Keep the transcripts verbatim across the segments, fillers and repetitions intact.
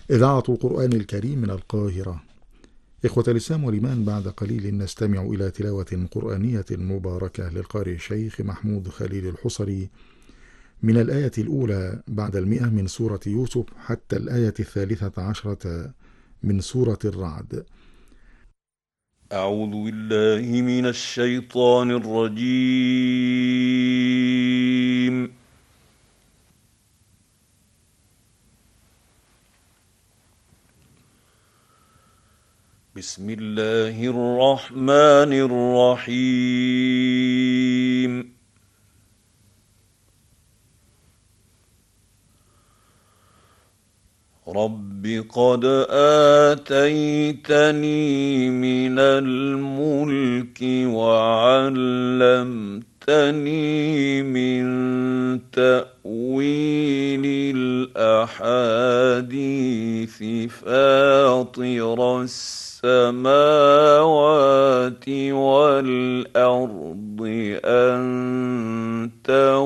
إذاعة قرآن الكريم من القاهرة. إخوة الإسلام والإيمان، بعد قليل نستمع إلى تلاوة قرآنية مباركة للقارئ الشيخ محمود خليل الحصري من الآية الأولى بعد المئة من سورة يوسف حتى الآية الثالثة عشرة من سورة الرعد. أعوذ بالله من الشيطان الرجيم. بسم الله الرحمن الرحيم. رب قد آتيتني من الملك وعلمتني من تأويل الأحاديث فاطر السماوات والأرض أنت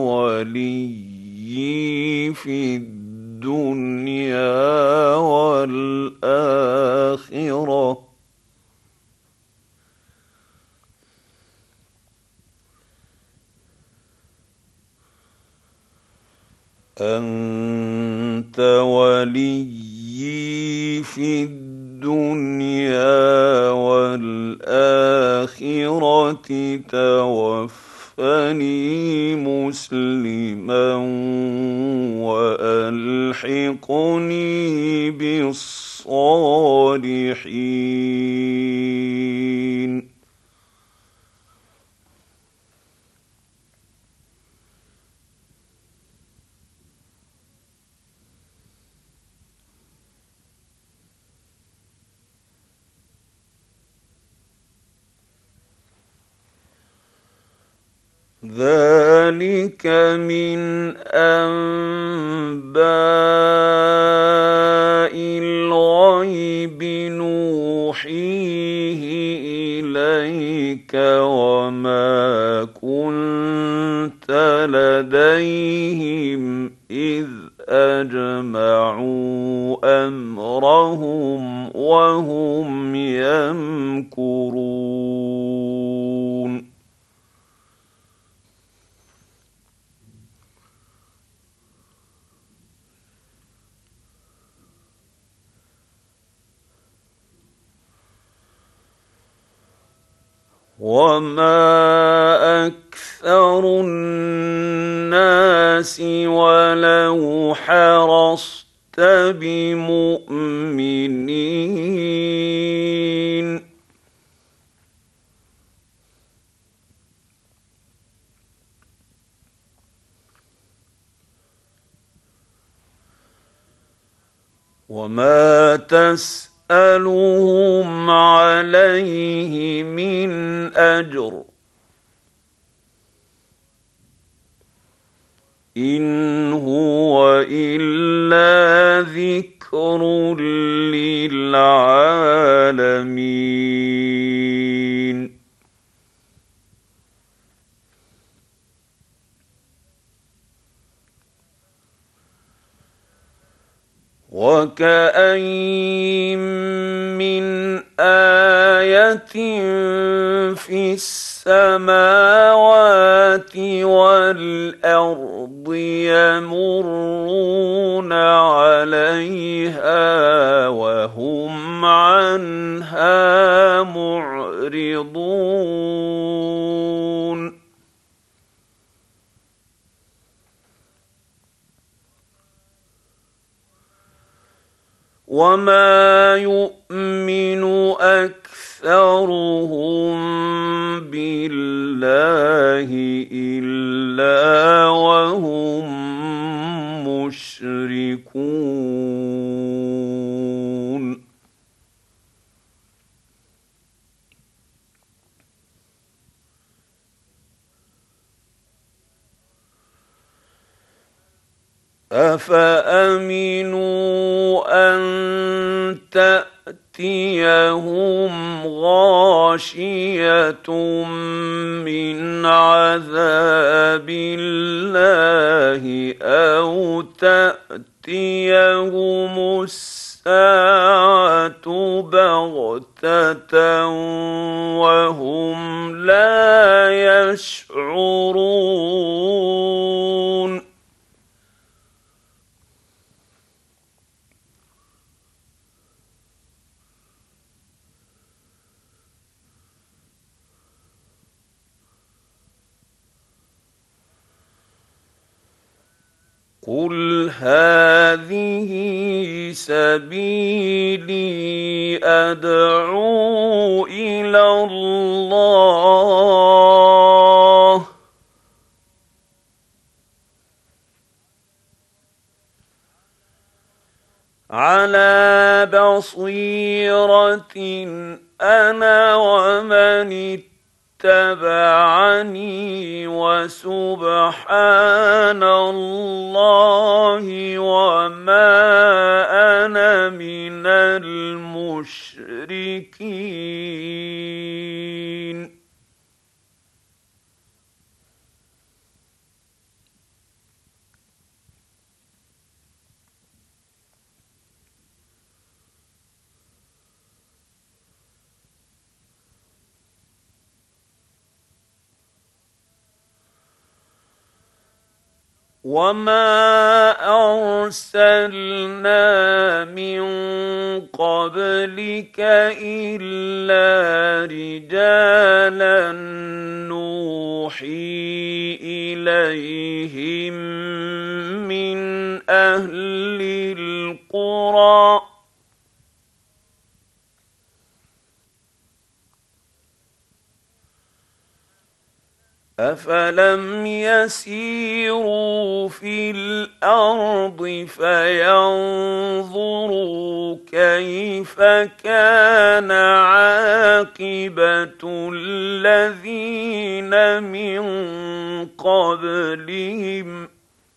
وليي في الدنيا والآخرة أنت وليي في الدنيا والآخرة توفني مسلما وألحقني بالصالحين. ذلك من أنباء الغيب نوحيه إليك وما كنت لديهم إذ أجمعوا أمرهم وهم يمكرون. وما أكثر الناس ولو حرصت بمؤمنين. وما تسأل أسألهم عليه من أجر إن هو إلا ذكر للعالمين. وكأين من آية في السماوات والأرض يمرون عليها وهم عنها معرضون. وما يؤمن أكثرهم بالله إلا وهم مشركون. أفأمنوا أن تأتيهم غاشية من عذاب الله أو تأتيهم الساعة الساعة بغتة وهم لا يشعرون قل هذه سبيلي أدعو إلى الله على بصيرة أنا ومن اتبعني وسبحان الله وما أنا من المشركين وما أرسلنا من قبلك إلا رجالا نوحي إليهم من أهل القرى أفلم يسيروا في الأرض فينظروا كيف كان عاقبة الذين من قبلهم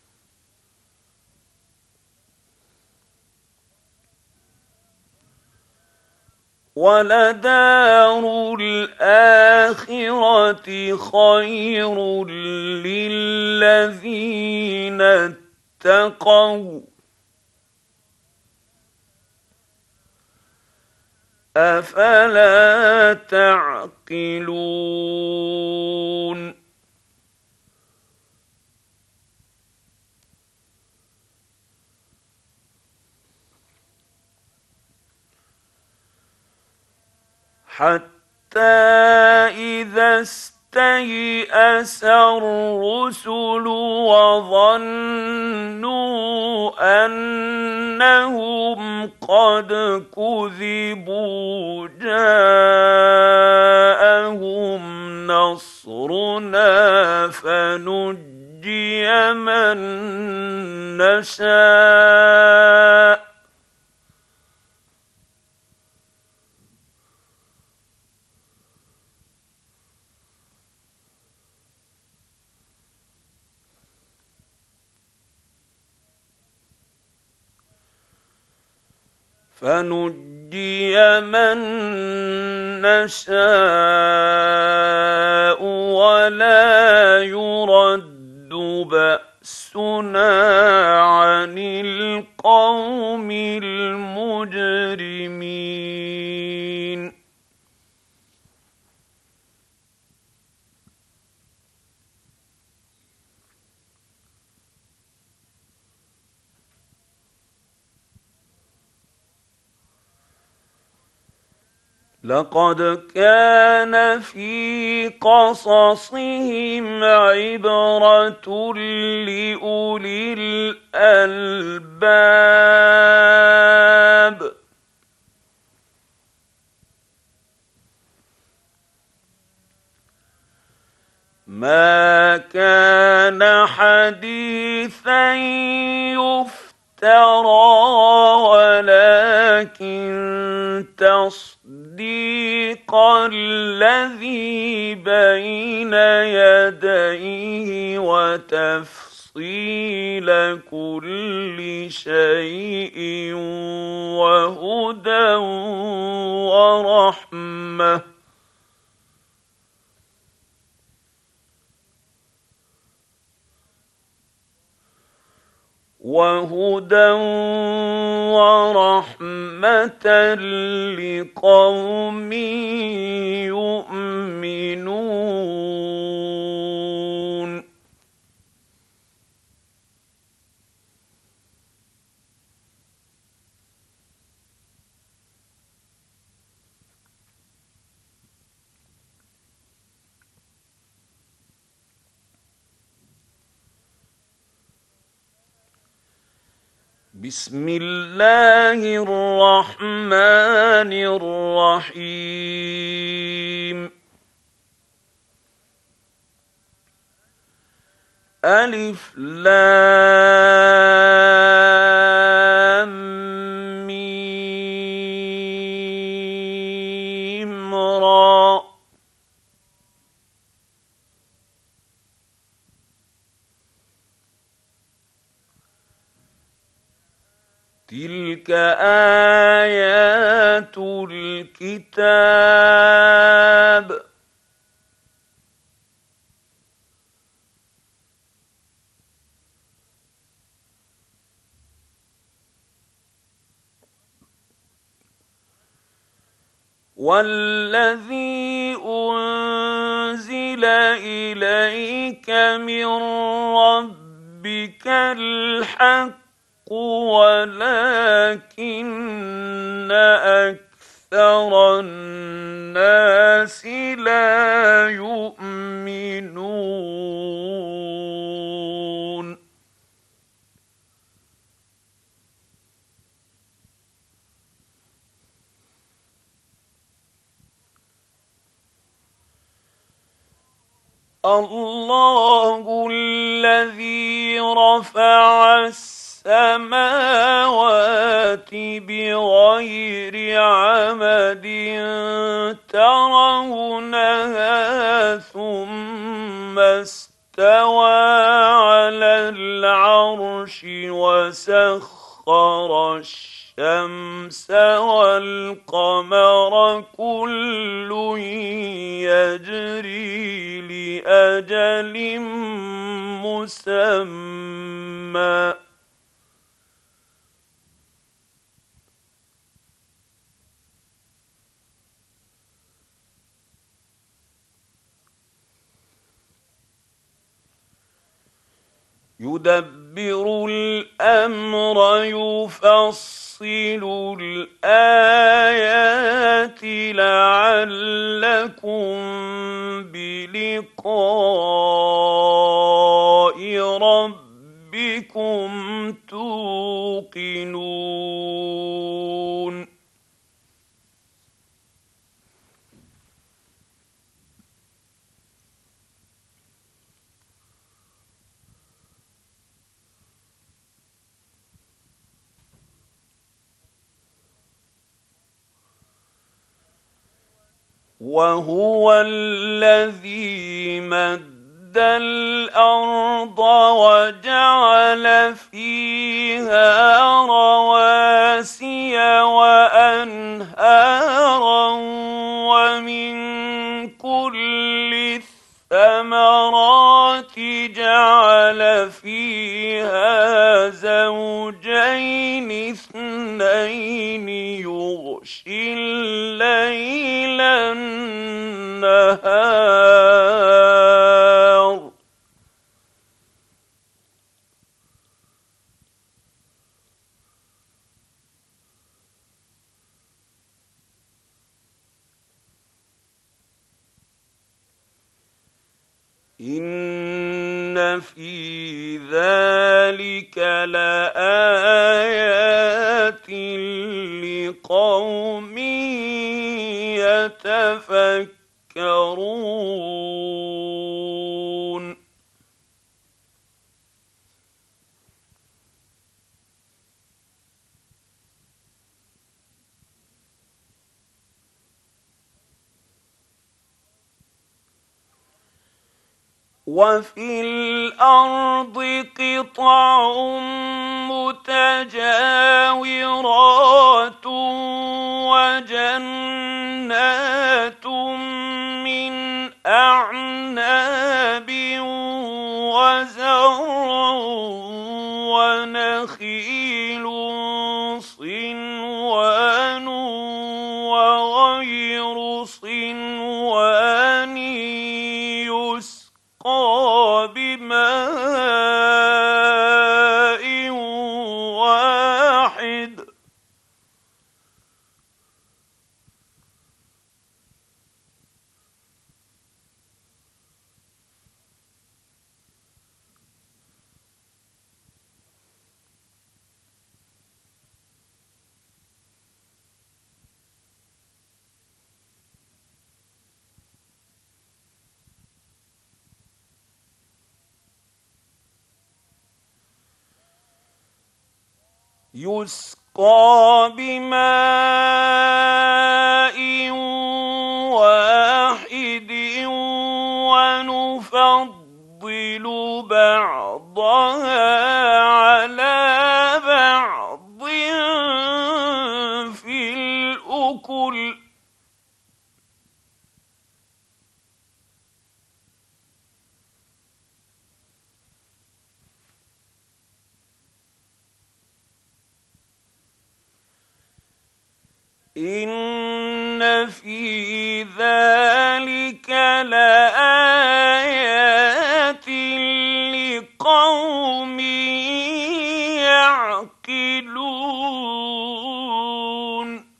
ولدار الآخرة خير للذين اتقوا أفلا تعقلون حتى إذا استيأس الرسل وظنوا أنهم قد كذبوا جاءهم نصرنا فنجي من نشاء فنجي من نشاء ولا يرد بأسنا عن القوم المجرمين لقد كان في قصصهم عبرة لأولي الألباب ما كان حديثا يفترى ولكن تصديق الذي بين يديه وتفصيل كل شيء وهدى ورحمة وهدى ورحمة لقوم يؤمنون. بسم الله الرحمن الرحيم. ألف لام ميم را. تلك آيات الكتاب. والذي أنزل إليك من ربك الحق ولكن أكثر الناس لا يؤمنون. الله الذي رفع السماوات بغير عمد ترونها ثم استوى على العرش وسخر الشمس والقمر كل يجري لأجل مسمى يدبر الأمر يفصل الآيات لعلكم بلقاء ربكم توقنون. وهو الذي مد الأرض وجعل فيها رواسي وأنهارا ومن كل الثمرات جعل فيها زوجين اثنين يغشي الليل النهار إن في ذلك لآيات لقوم يتفكرون. وفي الأرض قطع متجاورات وجنات من أعناب وزرع ونخل يسقى بماء واحد ونفضل بعضها على بعض في الأكل إن في ذلك لآيات لقوم يعقلون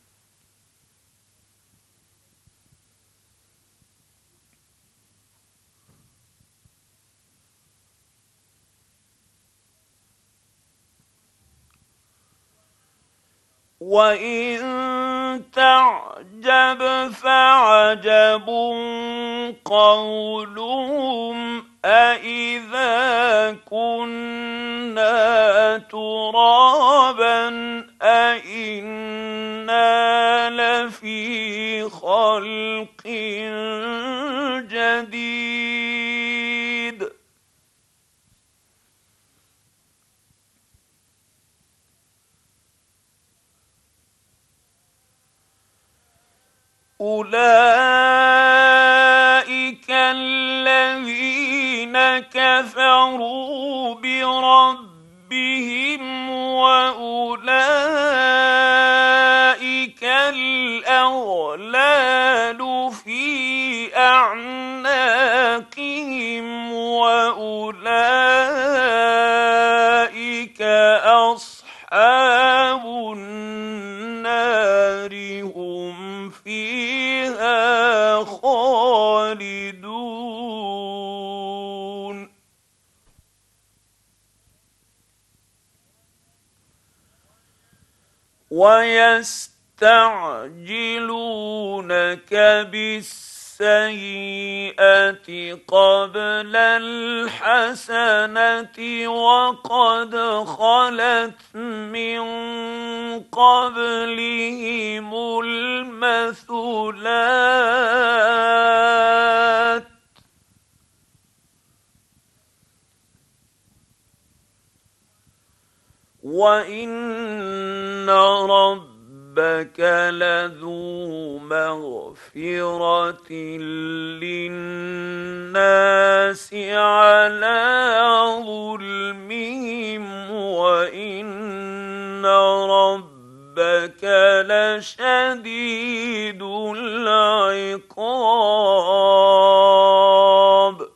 وإن تعجب فعجب قولهم أإذا كنا ترابا أإنا لفي خلق جديد أولئك الذين كفروا بربهم وأولئك الأغلال في أعناقهم وأولئك أصحاب النار هم فيها خالدون ويستعجلونك بالسيئة قبل الحسنة وقد خلت من قبلهم المثلات وإن ربك لذو مغفرة للناس على ظلمهم وإن ربك لشديد العقاب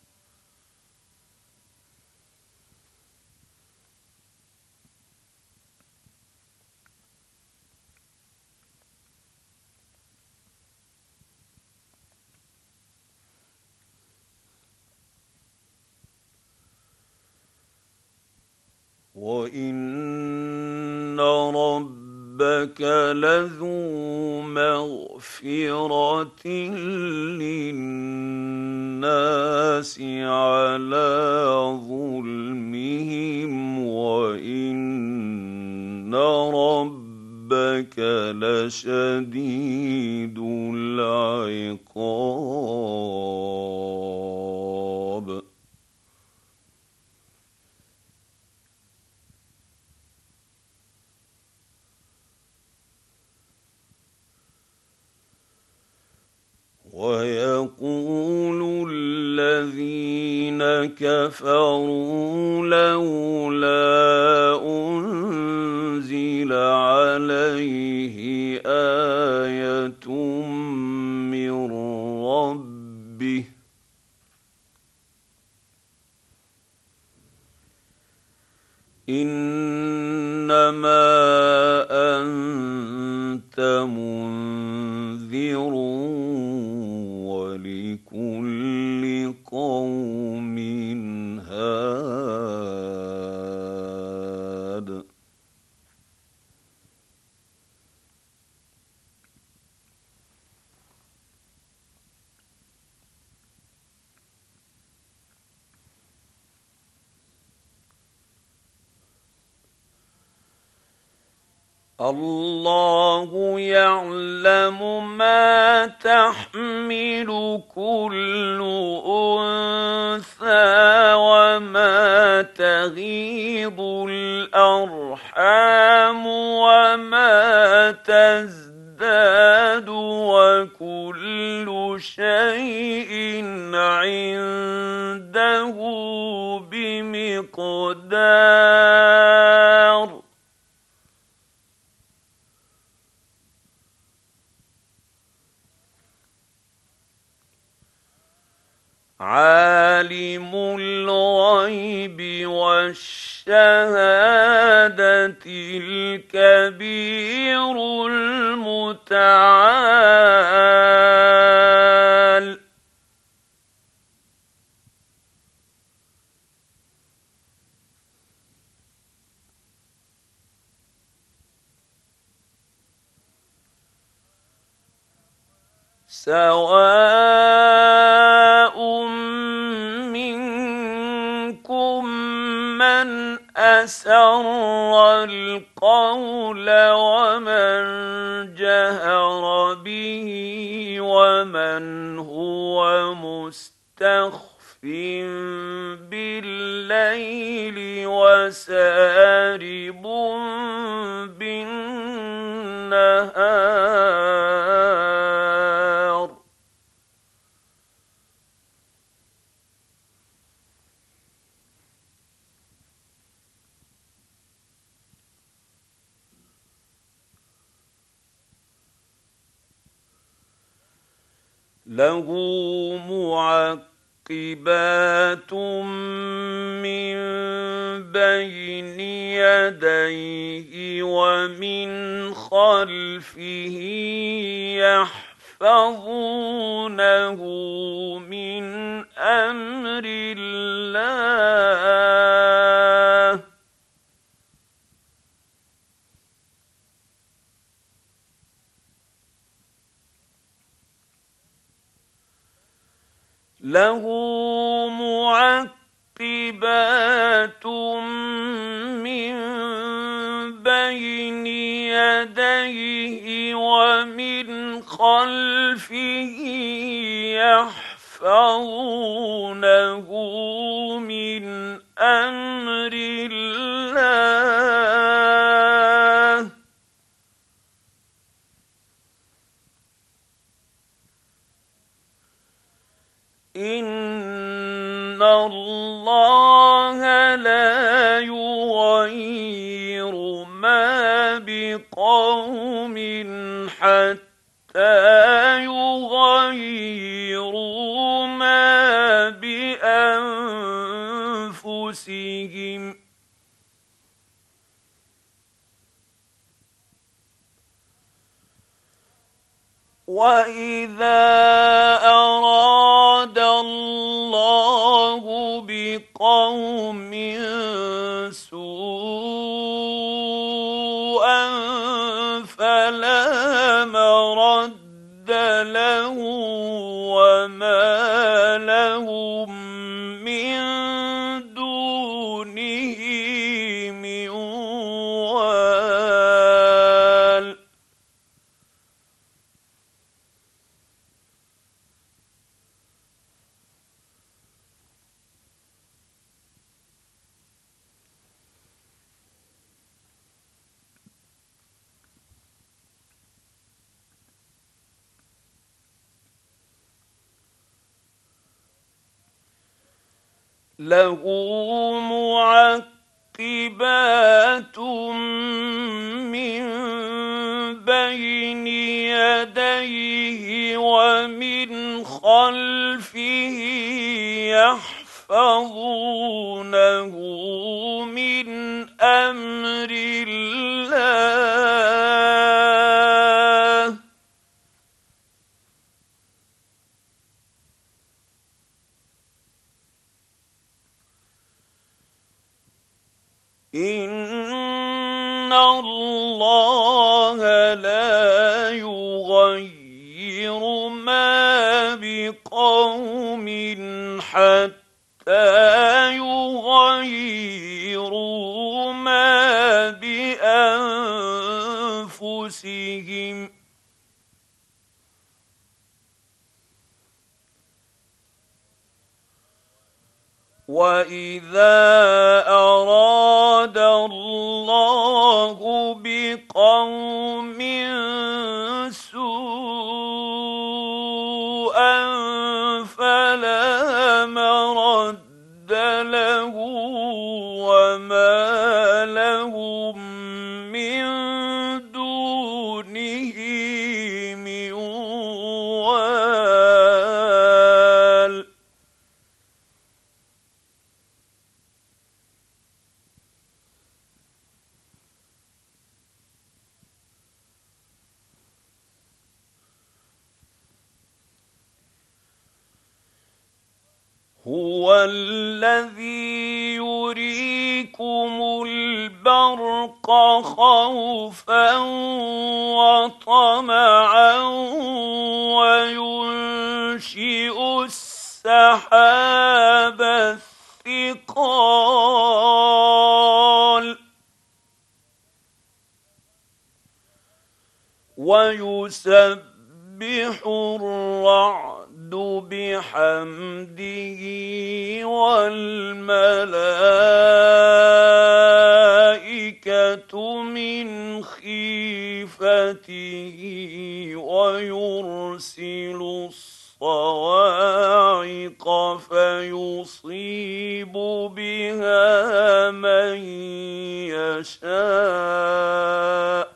وإن ربك لذو مغفرة للناس على ظلمهم وإن ربك لشديد العقاب ويقول الذين كفروا لولا أنزل عليه آية من ربه إنما أنت منذر ولكل قوم هاد الله يعلم ما تحمل كل أنثى وما تغيض الأرحام وما تزداد وكل شيء عنده بمقدار. عالم الغيب والشهادة الكبير المتعال. سواء منكم من أسر القول ومن جهر به ومن هو مستخف بالليل وسارب بالنهار. له معقبات من بين يديه ومن خلفه يحفظونه من أمر الله. له معقبات من بين يديه ومن خلفه يحفظونه من أمر الله. إن الله لا يغير ما بقوم حتى يغيروا ما بأنفسهم. وإذا أراد الله بقوم سوءا فلا مرد له وما لهم من دونه من وال. له معقبات من بين يديه ومن خلفه يحفظونه من أمر الله. إن الله لا يغير ما بقوم حتى يغيروا ما بأنفسهم. بهم وإذا أراد الله بقوم سوءا فلا مرد له وما لهم من دونه من وال هو الذي يريكم البرق خوفا وطمعا وينشئ السحاب الثقال ويسبح الرعد بحمده والملائكة من خيفته ويرسل الصواعق فيصيب بها من يشاء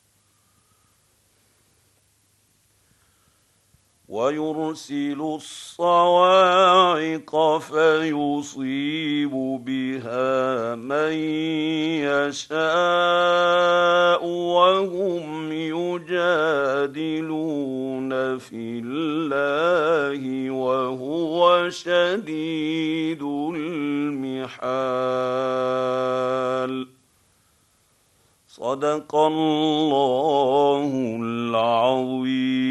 ويرسل الصواعق فيصيب بها من يشاء وهم يجادلون في الله وهو شديد المحال. صدق الله العظيم.